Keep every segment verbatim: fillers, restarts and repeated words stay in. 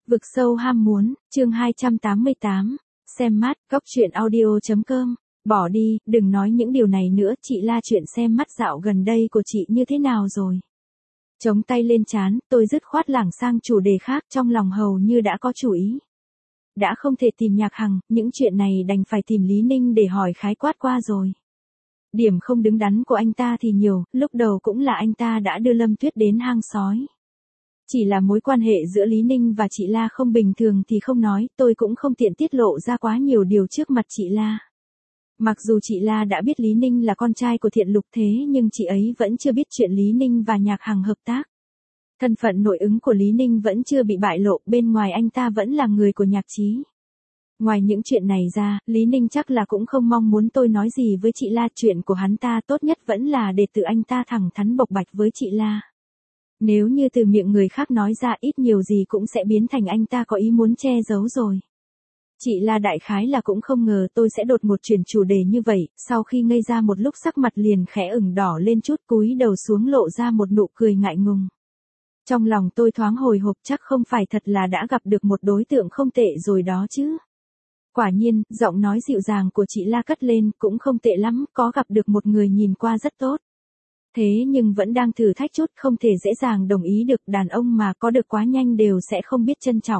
Vực sâu ham muốn, chương hai trăm tám mươi tám, xem mắt, góc truyện audio.com, bỏ đi, đừng nói những điều này nữa, chị La chuyện xem mắt dạo gần đây của chị như thế nào rồi? Chống tay lên trán, tôi dứt khoát lảng sang chủ đề khác, trong lòng hầu như đã có chủ ý. Đã không thể tìm Nhạc Hằng, những chuyện này đành phải tìm Lý Ninh để hỏi khái quát qua rồi. Điểm không đứng đắn của anh ta thì nhiều, lúc đầu cũng là anh ta đã đưa Lâm Tuyết đến hang sói. Chỉ là mối quan hệ giữa Lý Ninh và chị La không bình thường thì không nói, tôi cũng không tiện tiết lộ ra quá nhiều điều trước mặt chị La. Mặc dù chị La đã biết Lý Ninh là con trai của Thiện Lục thế nhưng chị ấy vẫn chưa biết chuyện Lý Ninh và Nhạc Hằng hợp tác. Thân phận nội ứng của Lý Ninh vẫn chưa bị bại lộ, bên ngoài anh ta vẫn là người của Nhạc Chí. Ngoài những chuyện này ra, Lý Ninh chắc là cũng không mong muốn tôi nói gì với chị La, chuyện của hắn ta tốt nhất vẫn là để tự anh ta thẳng thắn bộc bạch với chị La. Nếu như từ miệng người khác nói ra ít nhiều gì cũng sẽ biến thành anh ta có ý muốn che giấu rồi. Chị La đại khái là cũng không ngờ tôi sẽ đột ngột chuyển chủ đề như vậy, sau khi ngây ra một lúc sắc mặt liền khẽ ửng đỏ lên chút, cúi đầu xuống lộ ra một nụ cười ngại ngùng. Trong lòng tôi thoáng hồi hộp, chắc không phải thật là đã gặp được một đối tượng không tệ rồi đó chứ. Quả nhiên, giọng nói dịu dàng của chị La cất lên, cũng không tệ lắm, có gặp được một người nhìn qua rất tốt. Thế nhưng vẫn đang thử thách chút, không thể dễ dàng đồng ý được, đàn ông mà có được quá nhanh đều sẽ không biết trân trọng.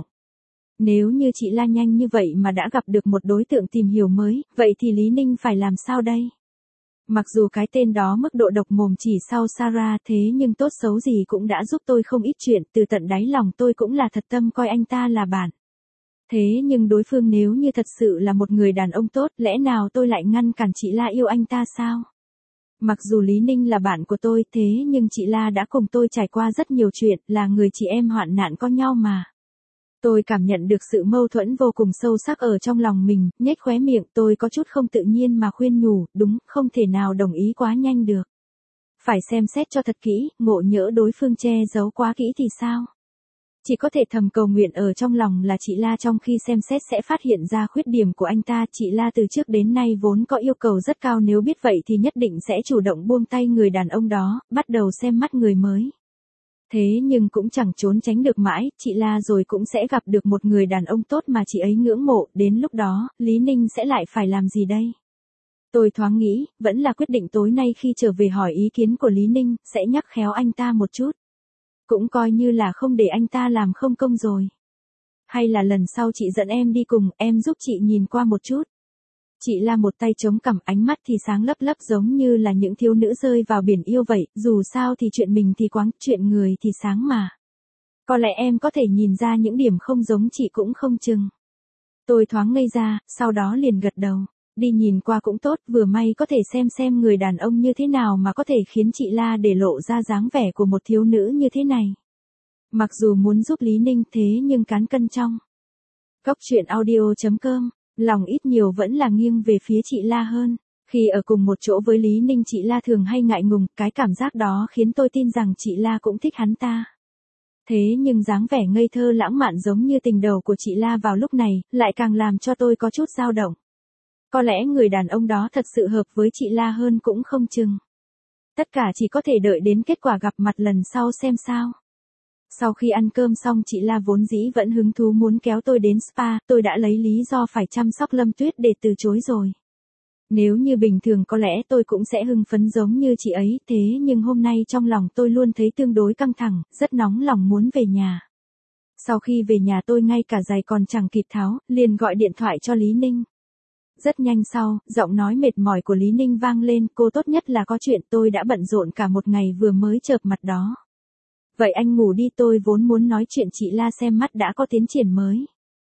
Nếu như chị La nhanh như vậy mà đã gặp được một đối tượng tìm hiểu mới, vậy thì Lý Ninh phải làm sao đây? Mặc dù cái tên đó mức độ độc mồm chỉ sau Sarah, thế nhưng tốt xấu gì cũng đã giúp tôi không ít chuyện, từ tận đáy lòng tôi cũng là thật tâm coi anh ta là bạn. Thế nhưng đối phương nếu như thật sự là một người đàn ông tốt, lẽ nào tôi lại ngăn cản chị La yêu anh ta sao? Mặc dù Lý Ninh là bạn của tôi, thế nhưng chị La đã cùng tôi trải qua rất nhiều chuyện, là người chị em hoạn nạn có nhau mà. Tôi cảm nhận được sự mâu thuẫn vô cùng sâu sắc ở trong lòng mình, nhếch khóe miệng, tôi có chút không tự nhiên mà khuyên nhủ, đúng, không thể nào đồng ý quá nhanh được. Phải xem xét cho thật kỹ, ngộ nhỡ đối phương che giấu quá kỹ thì sao? Chỉ có thể thầm cầu nguyện ở trong lòng là chị La trong khi xem xét sẽ phát hiện ra khuyết điểm của anh ta. Chị La từ trước đến nay vốn có yêu cầu rất cao, nếu biết vậy thì nhất định sẽ chủ động buông tay người đàn ông đó, bắt đầu xem mắt người mới. Thế nhưng cũng chẳng trốn tránh được mãi, chị La rồi cũng sẽ gặp được một người đàn ông tốt mà chị ấy ngưỡng mộ, đến lúc đó, Lý Ninh sẽ lại phải làm gì đây? Tôi thoáng nghĩ, vẫn là quyết định tối nay khi trở về hỏi ý kiến của Lý Ninh, sẽ nhắc khéo anh ta một chút. Cũng coi như là không để anh ta làm không công rồi. Hay là lần sau chị dẫn em đi cùng, em giúp chị nhìn qua một chút. Chị La một tay chống cằm, ánh mắt thì sáng lấp lấp giống như là những thiếu nữ rơi vào biển yêu vậy, dù sao thì chuyện mình thì quáng, chuyện người thì sáng mà. Có lẽ em có thể nhìn ra những điểm không giống chị cũng không chừng. Tôi thoáng ngây ra, sau đó liền gật đầu. Đi nhìn qua cũng tốt, vừa may có thể xem xem người đàn ông như thế nào mà có thể khiến chị La để lộ ra dáng vẻ của một thiếu nữ như thế này. Mặc dù muốn giúp Lý Ninh thế nhưng cán cân trong. Góc truyện audio.com, lòng ít nhiều vẫn là nghiêng về phía chị La hơn. Khi ở cùng một chỗ với Lý Ninh, chị La thường hay ngại ngùng, cái cảm giác đó khiến tôi tin rằng chị La cũng thích hắn ta. Thế nhưng dáng vẻ ngây thơ lãng mạn giống như tình đầu của chị La vào lúc này, lại càng làm cho tôi có chút dao động. Có lẽ người đàn ông đó thật sự hợp với chị La hơn cũng không chừng. Tất cả chỉ có thể đợi đến kết quả gặp mặt lần sau xem sao. Sau khi ăn cơm xong, chị La vốn dĩ vẫn hứng thú muốn kéo tôi đến spa, tôi đã lấy lý do phải chăm sóc Lâm Tuyết để từ chối rồi. Nếu như bình thường có lẽ tôi cũng sẽ hưng phấn giống như chị ấy, thế nhưng hôm nay trong lòng tôi luôn thấy tương đối căng thẳng, rất nóng lòng muốn về nhà. Sau khi về nhà tôi ngay cả giày còn chẳng kịp tháo, liền gọi điện thoại cho Lý Ninh. Rất nhanh sau, giọng nói mệt mỏi của Lý Ninh vang lên, cô tốt nhất là có chuyện, tôi đã bận rộn cả một ngày vừa mới chợp mặt đó. Vậy anh ngủ đi, tôi vốn muốn nói chuyện chị La xem mắt đã có tiến triển mới.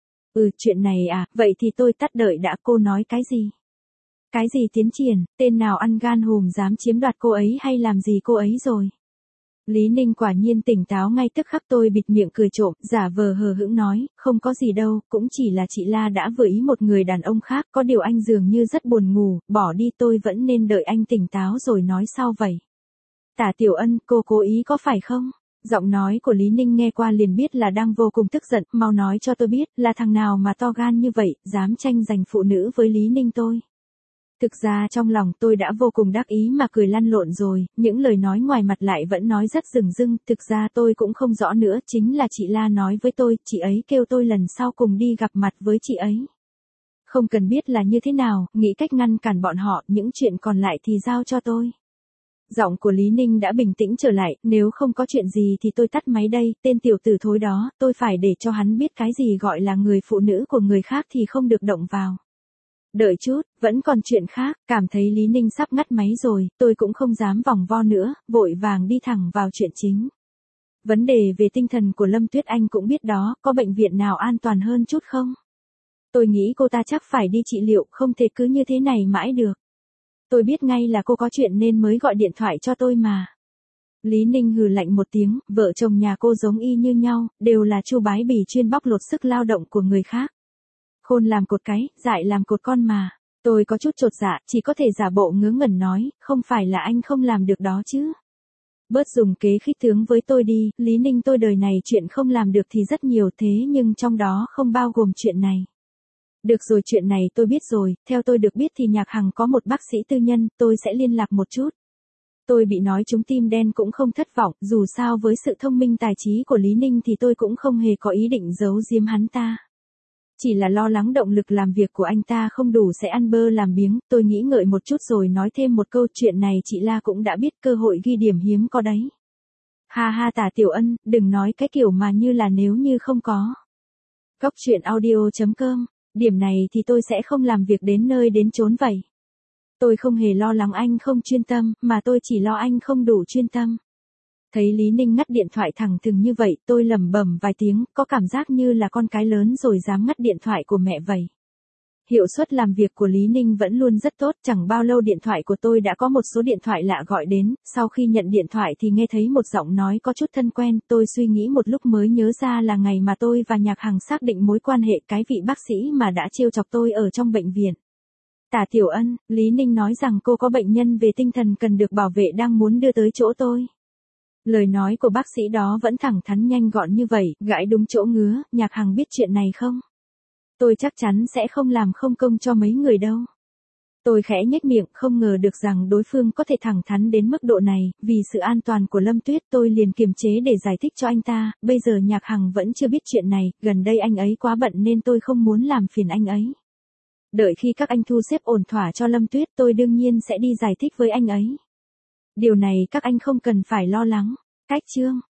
Ừ, chuyện này à, vậy thì tôi tắt đợi đã, cô nói cái gì? Cái gì tiến triển, tên nào ăn gan hùm dám chiếm đoạt cô ấy hay làm gì cô ấy rồi? Lý Ninh quả nhiên tỉnh táo ngay tức khắc, tôi bịt miệng cười trộm, giả vờ hờ hững nói, không có gì đâu, cũng chỉ là chị La đã vừa ý một người đàn ông khác, có điều anh dường như rất buồn ngủ, bỏ đi, tôi vẫn nên đợi anh tỉnh táo rồi nói sau vậy. Tả Tiểu Ân, cô cố ý có phải không? Giọng nói của Lý Ninh nghe qua liền biết là đang vô cùng tức giận, mau nói cho tôi biết, là thằng nào mà to gan như vậy, dám tranh giành phụ nữ với Lý Ninh tôi. Thực ra trong lòng tôi đã vô cùng đắc ý mà cười lăn lộn rồi, những lời nói ngoài mặt lại vẫn nói rất rừng rưng, thực ra tôi cũng không rõ nữa, chính là chị La nói với tôi, chị ấy kêu tôi lần sau cùng đi gặp mặt với chị ấy. Không cần biết là như thế nào, nghĩ cách ngăn cản bọn họ, những chuyện còn lại thì giao cho tôi. Giọng của Lý Ninh đã bình tĩnh trở lại, nếu không có chuyện gì thì tôi tắt máy đây, tên tiểu tử thối đó, tôi phải để cho hắn biết cái gì gọi là người phụ nữ của người khác thì không được động vào. Đợi chút, vẫn còn chuyện khác, cảm thấy Lý Ninh sắp ngắt máy rồi, tôi cũng không dám vòng vo nữa, vội vàng đi thẳng vào chuyện chính. Vấn đề về tinh thần của Lâm Tuyết Anh cũng biết đó, có bệnh viện nào an toàn hơn chút không? Tôi nghĩ cô ta chắc phải đi trị liệu, không thể cứ như thế này mãi được. Tôi biết ngay là cô có chuyện nên mới gọi điện thoại cho tôi mà. Lý Ninh hừ lạnh một tiếng, vợ chồng nhà cô giống y như nhau, đều là chu bái bỉ chuyên bóc lột sức lao động của người khác. Khôn làm cột cái, dại làm cột con mà. Tôi có chút chột dạ, chỉ có thể giả bộ ngớ ngẩn nói, không phải là anh không làm được đó chứ. Bớt dùng kế khích tướng với tôi đi, Lý Ninh, tôi đời này chuyện không làm được thì rất nhiều, thế nhưng trong đó không bao gồm chuyện này. Được rồi, chuyện này tôi biết rồi, theo tôi được biết thì Nhạc Hằng có một bác sĩ tư nhân, tôi sẽ liên lạc một chút. Tôi bị nói trúng tim đen cũng không thất vọng, dù sao với sự thông minh tài trí của Lý Ninh thì tôi cũng không hề có ý định giấu giếm hắn ta. Chỉ là lo lắng động lực làm việc của anh ta không đủ sẽ ăn bơ làm biếng, tôi nghĩ ngợi một chút rồi nói thêm một câu, chuyện này chị La cũng đã biết, cơ hội ghi điểm hiếm có đấy. Ha ha Tả Tiểu Ân, đừng nói cái kiểu mà như là nếu như không có. Góc truyện audio chấm com, điểm này thì tôi sẽ không làm việc đến nơi đến chốn vậy. Tôi không hề lo lắng anh không chuyên tâm, mà tôi chỉ lo anh không đủ chuyên tâm. Thấy Lý Ninh ngắt điện thoại thẳng thừng như vậy, tôi lẩm bẩm vài tiếng, có cảm giác như là con cái lớn rồi dám ngắt điện thoại của mẹ vậy. Hiệu suất làm việc của Lý Ninh vẫn luôn rất tốt, chẳng bao lâu điện thoại của tôi đã có một số điện thoại lạ gọi đến, sau khi nhận điện thoại thì nghe thấy một giọng nói có chút thân quen, tôi suy nghĩ một lúc mới nhớ ra là ngày mà tôi và Nhạc Hằng xác định mối quan hệ, cái vị bác sĩ mà đã trêu chọc tôi ở trong bệnh viện. Tả Tiểu Ân, Lý Ninh nói rằng cô có bệnh nhân về tinh thần cần được bảo vệ đang muốn đưa tới chỗ tôi. Lời nói của bác sĩ đó vẫn thẳng thắn nhanh gọn như vậy, gãi đúng chỗ ngứa, Nhạc Hằng biết chuyện này không? Tôi chắc chắn sẽ không làm không công cho mấy người đâu. Tôi khẽ nhếch miệng, không ngờ được rằng đối phương có thể thẳng thắn đến mức độ này, vì sự an toàn của Lâm Tuyết tôi liền kiềm chế để giải thích cho anh ta, bây giờ Nhạc Hằng vẫn chưa biết chuyện này, gần đây anh ấy quá bận nên tôi không muốn làm phiền anh ấy. Đợi khi các anh thu xếp ổn thỏa cho Lâm Tuyết tôi đương nhiên sẽ đi giải thích với anh ấy. Điều này các anh không cần phải lo lắng. Cách chương